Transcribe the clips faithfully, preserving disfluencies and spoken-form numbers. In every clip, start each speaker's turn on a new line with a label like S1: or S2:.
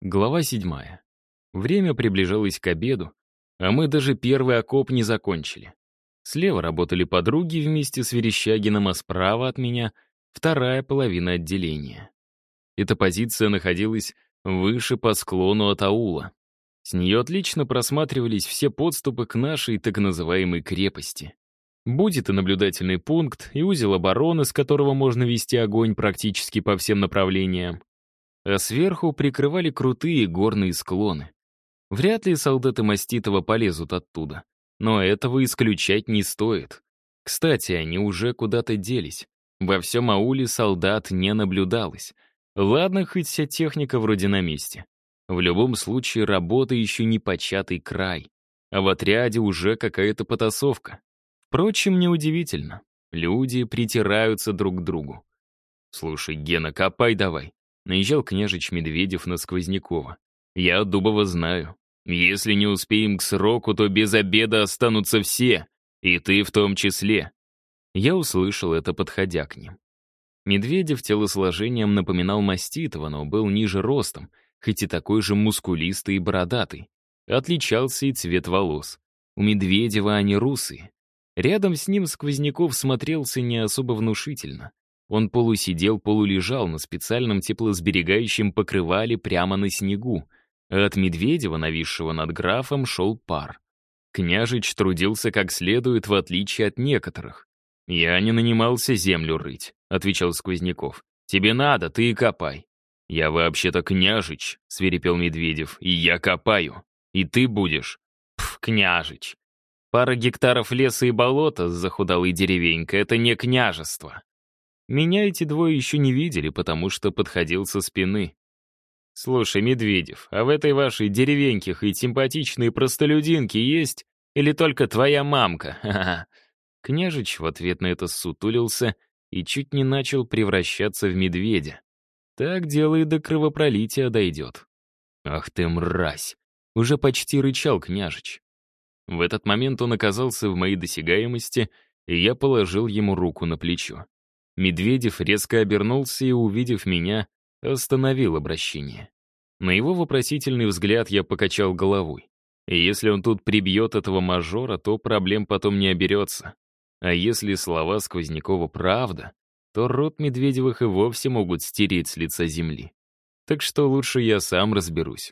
S1: Глава седьмая. Время приближалось к обеду, а мы даже первый окоп не закончили. Слева работали подруги вместе с Верещагиным, а справа от меня — вторая половина отделения. Эта позиция находилась выше по склону от аула. С нее отлично просматривались все подступы к нашей так называемой крепости. Будет и наблюдательный пункт, и узел обороны, с которого можно вести огонь практически по всем направлениям. А сверху прикрывали крутые горные склоны. Вряд ли солдаты Маститова полезут оттуда, но этого исключать не стоит. Кстати, они уже куда-то делись. Во всем ауле солдат не наблюдалось. Ладно, хоть вся техника вроде на месте. В любом случае, работа еще не початый край, а в отряде уже какая-то потасовка. Впрочем, неудивительно. Люди притираются друг к другу. «Слушай, Гена, копай давай», — наезжал княжич Медведев на Сквознякова. «Я Дубова знаю. Если не успеем к сроку, то без обеда останутся все, и ты в том числе». Я услышал это, подходя к ним. Медведев телосложением напоминал Маститова, но был ниже ростом, хоть и такой же мускулистый и бородатый. Отличался и цвет волос. У Медведева они русые. Рядом с ним Сквозняков смотрелся не особо внушительно. Он полусидел, полулежал на специальном теплосберегающем покрывале прямо на снегу, а от Медведева, нависшего над графом, шел пар. Княжич трудился как следует, в отличие от некоторых. «Я не нанимался землю рыть», — отвечал Сквозняков. «Тебе надо, ты и копай». «Я вообще-то княжич», — свирепел Медведев, — «и я копаю. И ты будешь». «Пф, княжич. Пара гектаров леса и болота с захудалой деревенькой — это не княжество». Меня эти двое еще не видели, потому что подходил со спины. «Слушай, Медведев, а в этой вашей деревеньке хоть симпатичные простолюдинки есть? Или только твоя мамка? Ха-ха». Княжич в ответ на это ссутулился и чуть не начал превращаться в медведя. Так дело и до кровопролития дойдет. «Ах ты мразь!» — уже почти рычал княжич. В этот момент он оказался в моей досягаемости, и я положил ему руку на плечо. Медведев резко обернулся и, увидев меня, остановил обращение. На его вопросительный взгляд я покачал головой. И если он тут прибьет этого мажора, то проблем потом не оберется. А если слова Сквознякова правда, то род Медведевых и вовсе могут стереть с лица земли. Так что лучше я сам разберусь.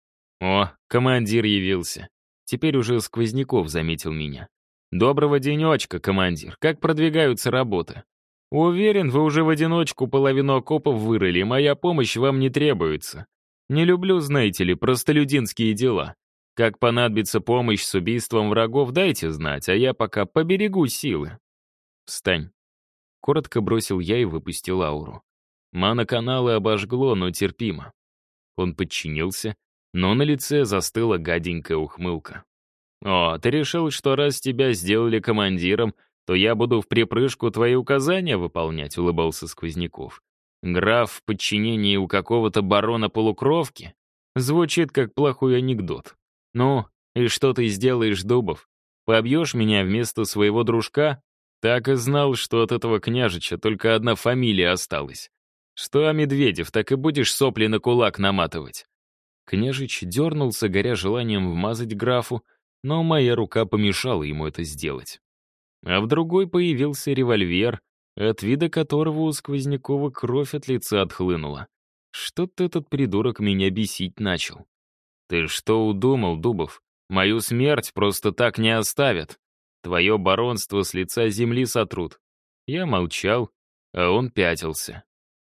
S1: О, командир явился. Теперь уже Сквозняков заметил меня. «Доброго денечка, командир. Как продвигаются работы?» «Уверен, вы уже в одиночку половину окопов вырыли, моя помощь вам не требуется. Не люблю, знаете ли, простолюдинские дела. Как понадобится помощь с убийством врагов, дайте знать, а я пока поберегу силы». «Встань». Коротко бросил я и выпустил ауру. Мана-каналы обожгло, но терпимо. Он подчинился, но на лице застыла гаденькая ухмылка. «О, ты решил, что раз тебя сделали командиром, то я буду в припрыжку твои указания выполнять», — улыбался Сквозняков. «Граф в подчинении у какого-то барона-полукровки? Звучит как плохой анекдот. Ну, и что ты сделаешь, Дубов? Побьешь меня вместо своего дружка? Так и знал, что от этого княжича только одна фамилия осталась. Что, Медведев, так и будешь сопли на кулак наматывать?» Княжич дернулся, горя желанием вмазать графу, но моя рука помешала ему это сделать. А в другой появился револьвер, от вида которого у Сквознякова кровь от лица отхлынула. Что-то этот придурок меня бесить начал. «Ты что удумал, Дубов? Мою смерть просто так не оставят. Твое баронство с лица земли сотрут». Я молчал, а он пятился.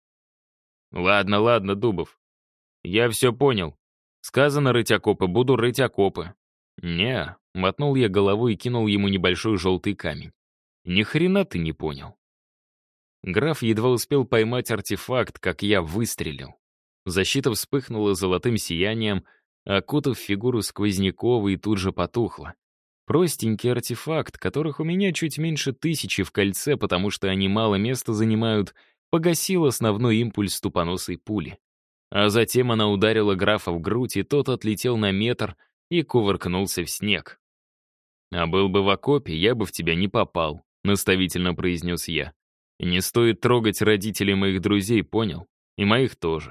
S1: «Ладно, ладно, Дубов. Я все понял. Сказано рыть окопы, буду рыть окопы». «Не», — мотнул я головой и кинул ему небольшой желтый камень. «Ни хрена ты не понял». Граф едва успел поймать артефакт, как я выстрелил. Защита вспыхнула золотым сиянием, окутав фигуру Сквознякова, и тут же потухла. Простенький артефакт, которых у меня чуть меньше тысячи в кольце, потому что они мало места занимают, погасил основной импульс тупоносой пули. А затем она ударила графа в грудь, и тот отлетел на метр и кувыркнулся в снег. «А был бы в окопе, я бы в тебя не попал», — наставительно произнес я. «Не стоит трогать родителей моих друзей, понял? И моих тоже.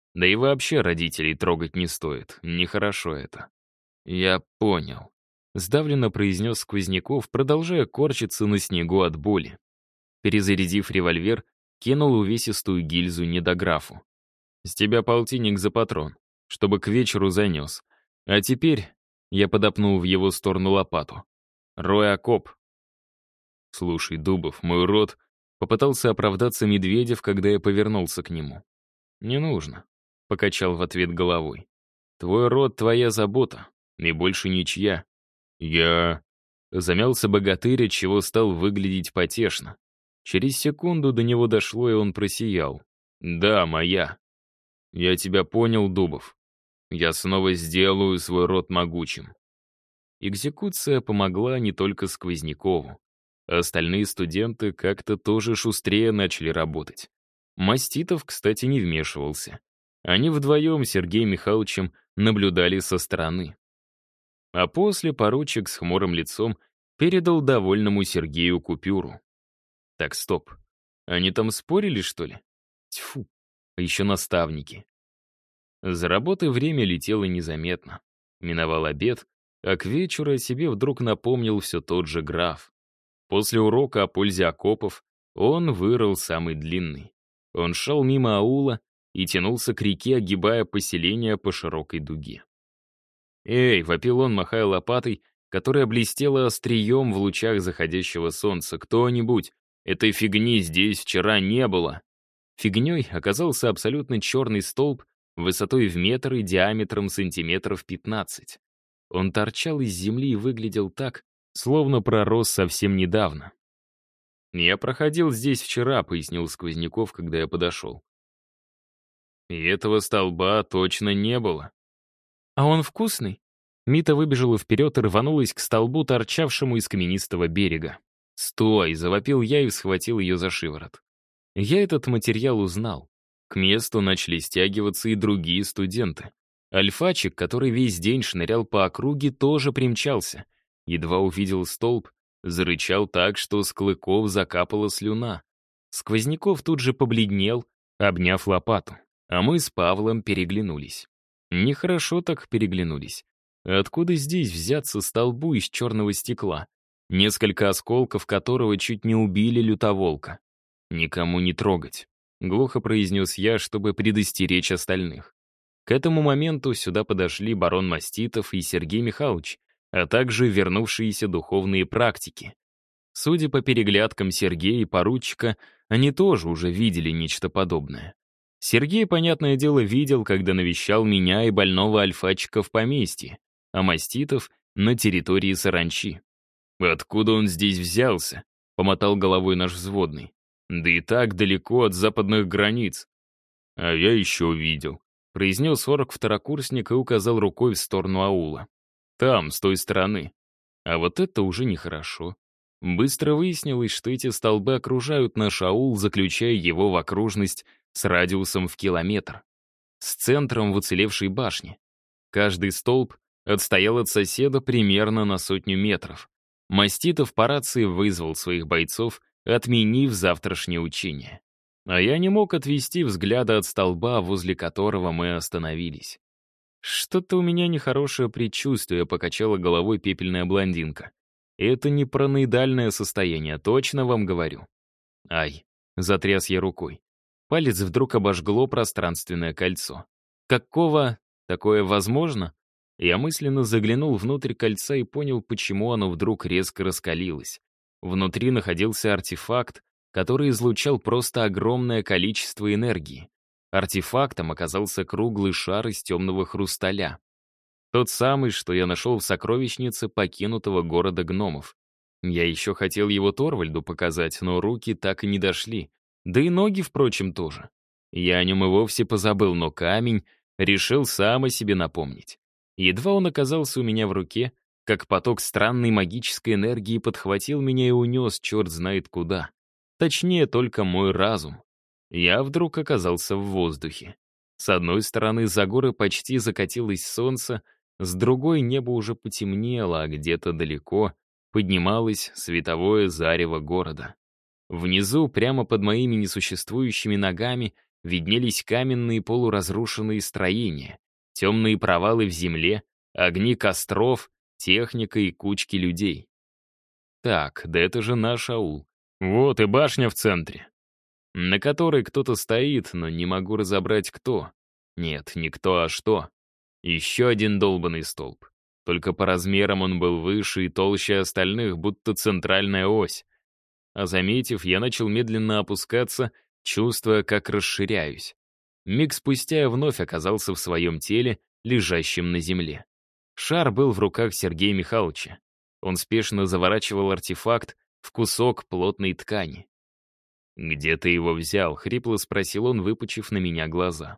S1: Да и вообще родителей трогать не стоит, нехорошо это. Я понял. Сдавленно произнес Сквозняков, продолжая корчиться на снегу от боли. Перезарядив револьвер, кинул увесистую гильзу недографу. «С тебя полтинник за патрон, чтобы к вечеру занес. А теперь...» — я подопнул в его сторону лопату. «Рой окоп». «Слушай, Дубов, мой род...» — попытался оправдаться Медведев, когда я повернулся к нему. «Не нужно», — покачал в ответ головой. «Твой род — твоя забота, и больше ничья». «Я...» — замялся богатырь, отчего стал выглядеть потешно. Через секунду до него дошло, и он просиял. «Да, моя. Я тебя понял, Дубов. Я снова сделаю свой род могучим». Экзекуция помогла не только Сквознякову. Остальные студенты как-то тоже шустрее начали работать. Маститов, кстати, не вмешивался. Они вдвоем с Сергеем Михайловичем наблюдали со стороны. А после поручик с хмурым лицом передал довольному Сергею купюру. Так, стоп. Они там спорили, что ли? Тьфу, а еще наставники. За работой время летело незаметно. Миновал обед, а к вечеру о себе вдруг напомнил все тот же граф. После урока о пользе окопов он вырыл самый длинный. Он шел мимо аула и тянулся к реке, огибая поселение по широкой дуге. «Эй!» — вопил он, махая лопатой, которая блестела острием в лучах заходящего солнца. «Кто-нибудь! Этой фигни здесь вчера не было!» Фигней оказался абсолютно черный столб высотой в метр и диаметром сантиметров пятнадцать. Он торчал из земли и выглядел так, словно пророс совсем недавно. «Я проходил здесь вчера», — пояснил Сквозняков, когда я подошел. «И этого столба точно не было». «А он вкусный?» Мита выбежала вперед и рванулась к столбу, торчавшему из каменистого берега. «Стой!» — завопил я и схватил ее за шиворот. Я этот материал узнал. К месту начали стягиваться и другие студенты. Альфачик, который весь день шнырял по округе, тоже примчался. Едва увидел столб, зарычал так, что с клыков закапала слюна. Сквозняков тут же побледнел, обняв лопату. А мы с Павлом переглянулись. Нехорошо так переглянулись. Откуда здесь взяться столбу из черного стекла, несколько осколков которого чуть не убили лютоволка? «Никому не трогать», — глухо произнес я, чтобы предостеречь остальных. К этому моменту сюда подошли барон Маститов и Сергей Михайлович, а также вернувшиеся духовные практики. Судя по переглядкам Сергея и поручика, они тоже уже видели нечто подобное. Сергей, понятное дело, видел, когда навещал меня и больного альфачика в поместье, а Маститов — на территории саранчи. «Откуда он здесь взялся?» — помотал головой наш взводный. «Да и так далеко от западных границ». «А я еще видел», — произнес орк-второкурсник и указал рукой в сторону аула. «Там, с той стороны». А вот это уже нехорошо. Быстро выяснилось, что эти столбы окружают наш аул, заключая его в окружность с радиусом в километр, с центром в уцелевшей башне. Каждый столб отстоял от соседа примерно на сотню метров. Маститов по рации вызвал своих бойцов, отменив завтрашнее учение. А я не мог отвести взгляда от столба, возле которого мы остановились. «Что-то у меня нехорошее предчувствие», — покачала головой пепельная блондинка. «Это не параноидальное состояние, точно вам говорю». «Ай», — затряс я рукой. Палец вдруг обожгло пространственное кольцо. «Какого? Такое возможно?» Я мысленно заглянул внутрь кольца и понял, почему оно вдруг резко раскалилось. Внутри находился артефакт, который излучал просто огромное количество энергии. Артефактом оказался круглый шар из темного хрусталя. Тот самый, что я нашел в сокровищнице покинутого города гномов. Я еще хотел его Торвальду показать, но руки так и не дошли. Да и ноги, впрочем, тоже. Я о нем и вовсе позабыл, но камень решил сам о себе напомнить. Едва он оказался у меня в руке, как поток странной магической энергии подхватил меня и унес черт знает куда. Точнее, только мой разум. Я вдруг оказался в воздухе. С одной стороны, за горы почти закатилось солнце, с другой небо уже потемнело, а где-то далеко поднималось световое зарево города. Внизу, прямо под моими несуществующими ногами, виднелись каменные полуразрушенные строения, темные провалы в земле, огни костров, техника и кучки людей. Так, да это же наш аул. Вот и башня в центре, на которой кто-то стоит, но не могу разобрать, кто. Нет, не кто, а что. Еще один долбанный столб. Только по размерам он был выше и толще остальных, будто центральная ось. А заметив, я начал медленно опускаться, чувствуя, как расширяюсь. Миг спустя я вновь оказался в своем теле, лежащем на земле. Шар был в руках Сергея Михайловича. Он спешно заворачивал артефакт в кусок плотной ткани. «Где ты его взял?» — хрипло спросил он, выпучив на меня глаза.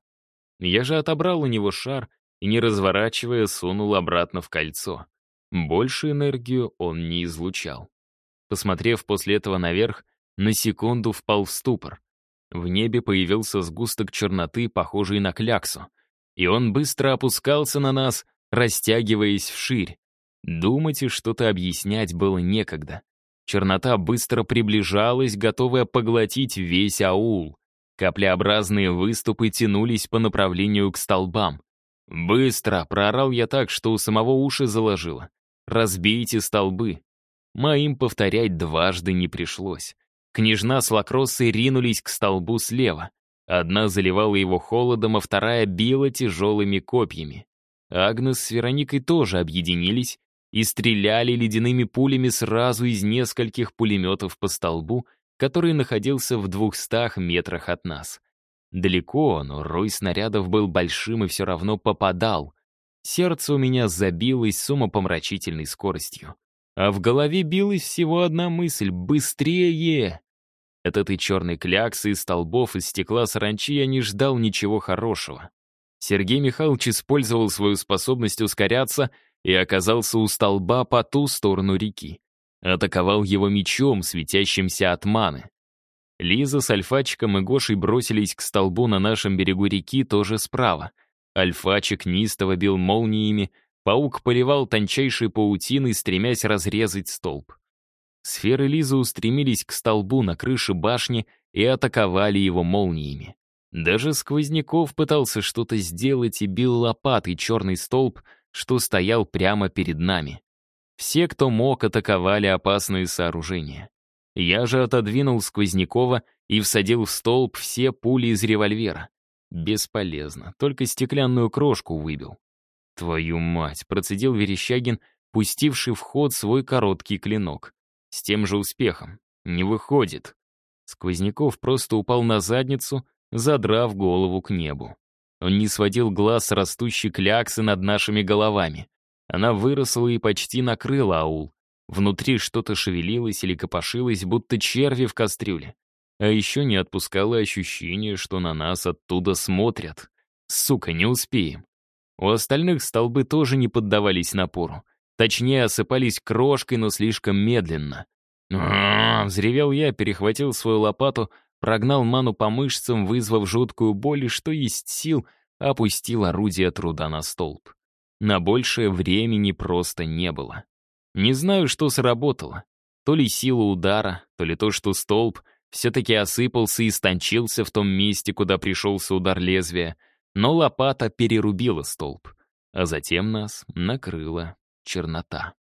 S1: Я же отобрал у него шар и, не разворачивая, сунул обратно в кольцо. Больше энергию он не излучал. Посмотрев после этого наверх, на секунду впал в ступор. В небе появился сгусток черноты, похожий на кляксу, и он быстро опускался на нас, растягиваясь вширь. Думать и что-то объяснять было некогда. Чернота быстро приближалась, готовая поглотить весь аул. Каплеобразные выступы тянулись по направлению к столбам. «Быстро!» — проорал я так, что у самого уши заложило. «Разбейте столбы!» Моим повторять дважды не пришлось. Княжна с лакроссой ринулись к столбу слева. Одна заливала его холодом, а вторая била тяжелыми копьями. Агнес с Вероникой тоже объединились и стреляли ледяными пулями сразу из нескольких пулеметов по столбу, который находился в двухстах метрах от нас. Далеко, но рой снарядов был большим и все равно попадал. Сердце у меня забилось с умопомрачительной скоростью. А в голове билась всего одна мысль — быстрее! От этой черной кляксы из столбов из стекла саранчи я не ждал ничего хорошего. Сергей Михайлович использовал свою способность ускоряться и оказался у столба по ту сторону реки. Атаковал его мечом, светящимся от маны. Лиза с Альфачиком и Гошей бросились к столбу на нашем берегу реки, тоже справа. Альфачик неистово бил молниями, паук поливал тончайшей паутиной, стремясь разрезать столб. Сферы Лизы устремились к столбу на крыше башни и атаковали его молниями. Даже Сквозняков пытался что-то сделать и бил лопатой черный столб, что стоял прямо перед нами. Все, кто мог, атаковали опасные сооружения. Я же отодвинул Сквознякова и всадил в столб все пули из револьвера. Бесполезно, только стеклянную крошку выбил. «Твою мать!» — процедил Верещагин, пустивший в ход свой короткий клинок. С тем же успехом. Не выходит. Сквозняков просто упал на задницу, задрав голову к небу. Он не сводил глаз с растущей кляксы над нашими головами. Она выросла и почти накрыла аул. Внутри что-то шевелилось или копошилось, будто черви в кастрюле. А еще не отпускало ощущение, что на нас оттуда смотрят. Сука, не успеем. У остальных столбы тоже не поддавались напору. Точнее, осыпались крошкой, но слишком медленно. «А-а-а!» — взревел я, перехватил свою лопату, прогнал ману по мышцам, вызвав жуткую боль и, что есть сил, опустил орудие труда на столб. На большее времени просто не было. Не знаю, что сработало. То ли сила удара, то ли то, что столб все-таки осыпался и истончился в том месте, куда пришелся удар лезвия, но лопата перерубила столб, а затем нас накрыла чернота.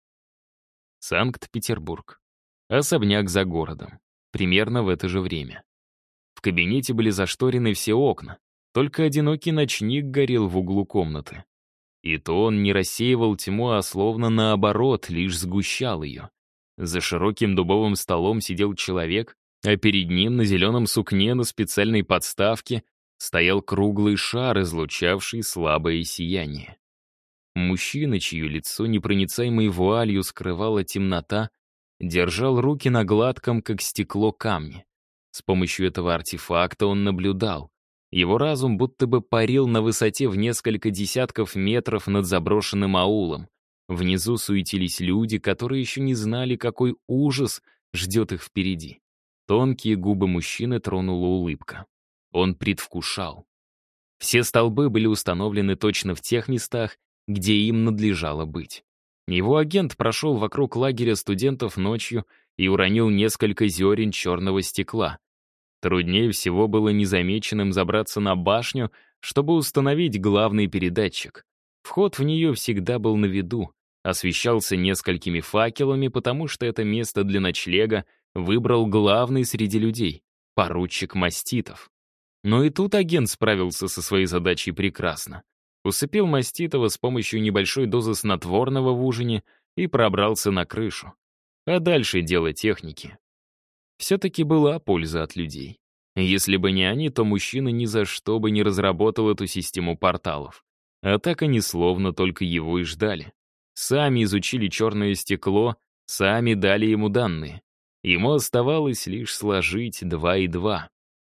S1: Санкт-Петербург. Особняк за городом. Примерно в это же время. В кабинете были зашторены все окна, только одинокий ночник горел в углу комнаты. И то он не рассеивал тьму, а словно наоборот, лишь сгущал ее. За широким дубовым столом сидел человек, а перед ним на зеленом сукне на специальной подставке стоял круглый шар, излучавший слабое сияние. Мужчина, чье лицо непроницаемой вуалью скрывала темнота, держал руки на гладком, как стекло, камне. С помощью этого артефакта он наблюдал. Его разум будто бы парил на высоте в несколько десятков метров над заброшенным аулом. Внизу суетились люди, которые еще не знали, какой ужас ждет их впереди. Тонкие губы мужчины тронула улыбка. Он предвкушал. Все столбы были установлены точно в тех местах, где им надлежало быть. Его агент прошел вокруг лагеря студентов ночью и уронил несколько зерен черного стекла. Труднее всего было незамеченным забраться на башню, чтобы установить главный передатчик. Вход в нее всегда был на виду, освещался несколькими факелами, потому что это место для ночлега выбрал главный среди людей — поручик Маститов. Но и тут агент справился со своей задачей прекрасно. Усыпил Маститова с помощью небольшой дозы снотворного в ужине и пробрался на крышу. А дальше дело техники. Все-таки была польза от людей. Если бы не они, то мужчина ни за что бы не разработал эту систему порталов. А так они словно только его и ждали. Сами изучили черное стекло, сами дали ему данные. Ему оставалось лишь сложить два и два.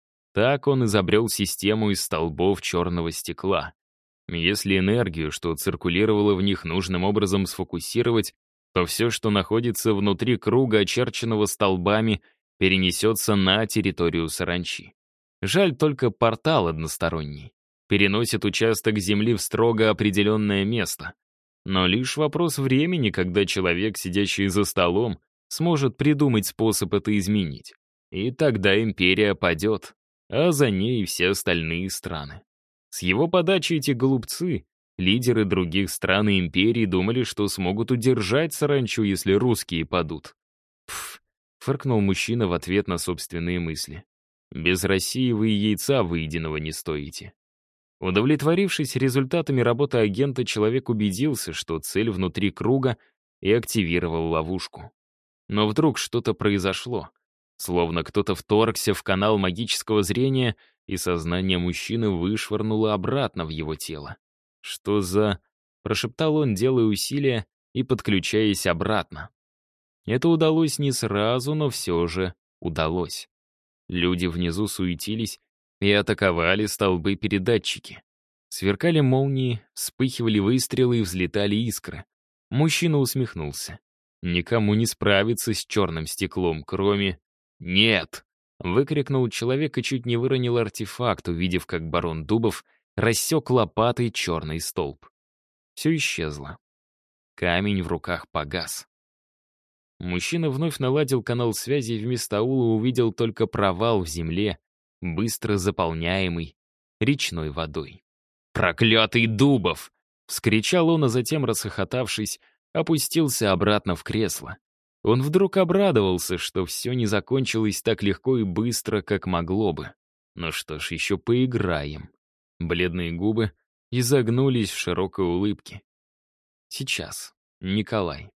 S1: Так он изобрел систему из столбов черного стекла. Если энергию, что циркулировало в них, нужным образом сфокусировать, то все, что находится внутри круга, очерченного столбами, перенесется на территорию саранчи. Жаль только портал односторонний. Переносит участок Земли в строго определенное место. Но лишь вопрос времени, когда человек, сидящий за столом, сможет придумать способ это изменить. И тогда империя падет, а за ней все остальные страны. С его подачи эти голубцы, лидеры других стран и империй, думали, что смогут удержать саранчу, если русские падут. Пф, фыркнул мужчина в ответ на собственные мысли. Без России вы и яйца выеденного не стоите. Удовлетворившись результатами работы агента, человек убедился, что цель внутри круга, и активировал ловушку. Но вдруг что-то произошло. Словно кто-то вторгся в канал магического зрения, и сознание мужчины вышвырнуло обратно в его тело. «Что за...» — прошептал он, делая усилия и подключаясь обратно. Это удалось не сразу, но все же удалось. Люди внизу суетились и атаковали столбы-передатчики. Сверкали молнии, вспыхивали выстрелы и взлетали искры. Мужчина усмехнулся. Никому не справиться с черным стеклом, кроме... «Нет!» — выкрикнул человек и чуть не выронил артефакт, увидев, как барон Дубов рассек лопатой черный столб. Все исчезло. Камень в руках погас. Мужчина вновь наладил канал связи и вместо аула увидел только провал в земле, быстро заполняемый речной водой. «Проклятый Дубов!» — вскричал он, а затем, расхохотавшись, опустился обратно в кресло. Он вдруг обрадовался, что все не закончилось так легко и быстро, как могло бы. Ну что ж, еще поиграем. Бледные губы изогнулись в широкой улыбке. Сейчас, Николай.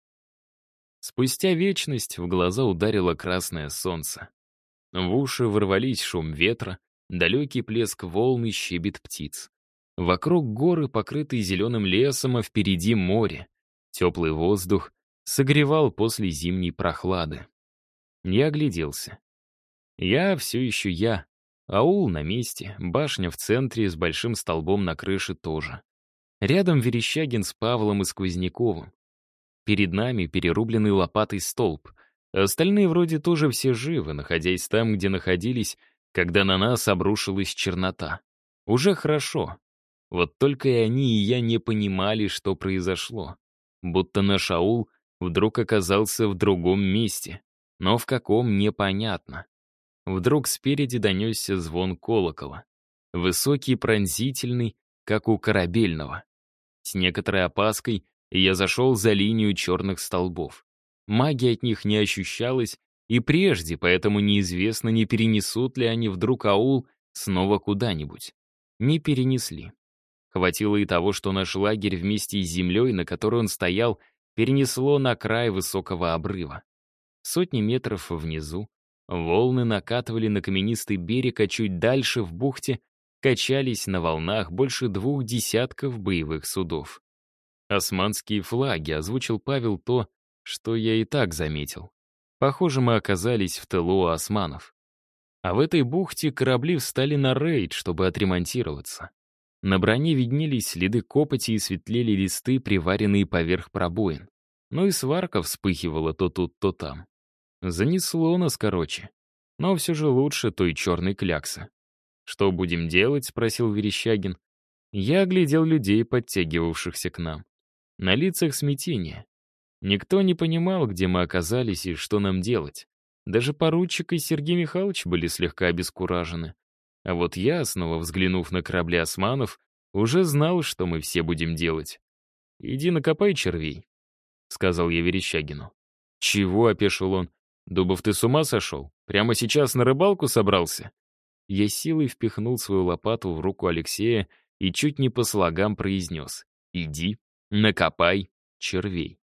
S1: Спустя вечность в глаза ударило красное солнце. В уши ворвались шум ветра, далекий плеск волн и щебет птиц. Вокруг горы, покрытые зеленым лесом, а впереди море. Теплый воздух согревал после зимней прохлады. Я огляделся. Я все еще я. Аул на месте, башня в центре с большим столбом на крыше тоже. Рядом Верещагин с Павлом и Сквозняковым. Перед нами перерубленный лопатой столб. Остальные вроде тоже все живы, находясь там, где находились, когда на нас обрушилась чернота. Уже хорошо. Вот только и они, и я не понимали, что произошло. Будто наш аул вдруг оказался в другом месте. Но в каком — непонятно. Вдруг спереди донесся звон колокола. Высокий, пронзительный, как у корабельного. С некоторой опаской я зашел за линию черных столбов. Магия от них не ощущалась и прежде, поэтому неизвестно, не перенесут ли они вдруг аул снова куда-нибудь. Не перенесли. Хватило и того, что наш лагерь вместе с землей, на которой он стоял, перенесло на край высокого обрыва. Сотни метров внизу волны накатывали на каменистый берег, а чуть дальше, в бухте, качались на волнах больше двух десятков боевых судов. «Османские флаги», — озвучил Павел то, что я и так заметил. Похоже, мы оказались в тылу у османов. А в этой бухте корабли встали на рейд, чтобы отремонтироваться. На броне виднелись следы копоти и светлели листы, приваренные поверх пробоин. Ну и сварка вспыхивала то тут, то там. Занесло нас, короче. Но все же лучше той черной кляксы. «Что будем делать?» — спросил Верещагин. Я оглядел людей, подтягивавшихся к нам. На лицах смятение. Никто не понимал, где мы оказались и что нам делать. Даже поручик и Сергей Михайлович были слегка обескуражены. А вот я, снова взглянув на корабли османов, уже знал, что мы все будем делать. «Иди накопай червей», — сказал я Верещагину. «Чего?» — опешил он. «Дубов, ты с ума сошел? Прямо сейчас на рыбалку собрался?» Я силой впихнул свою лопату в руку Алексея и чуть не по слогам произнес: «Иди, накопай червей».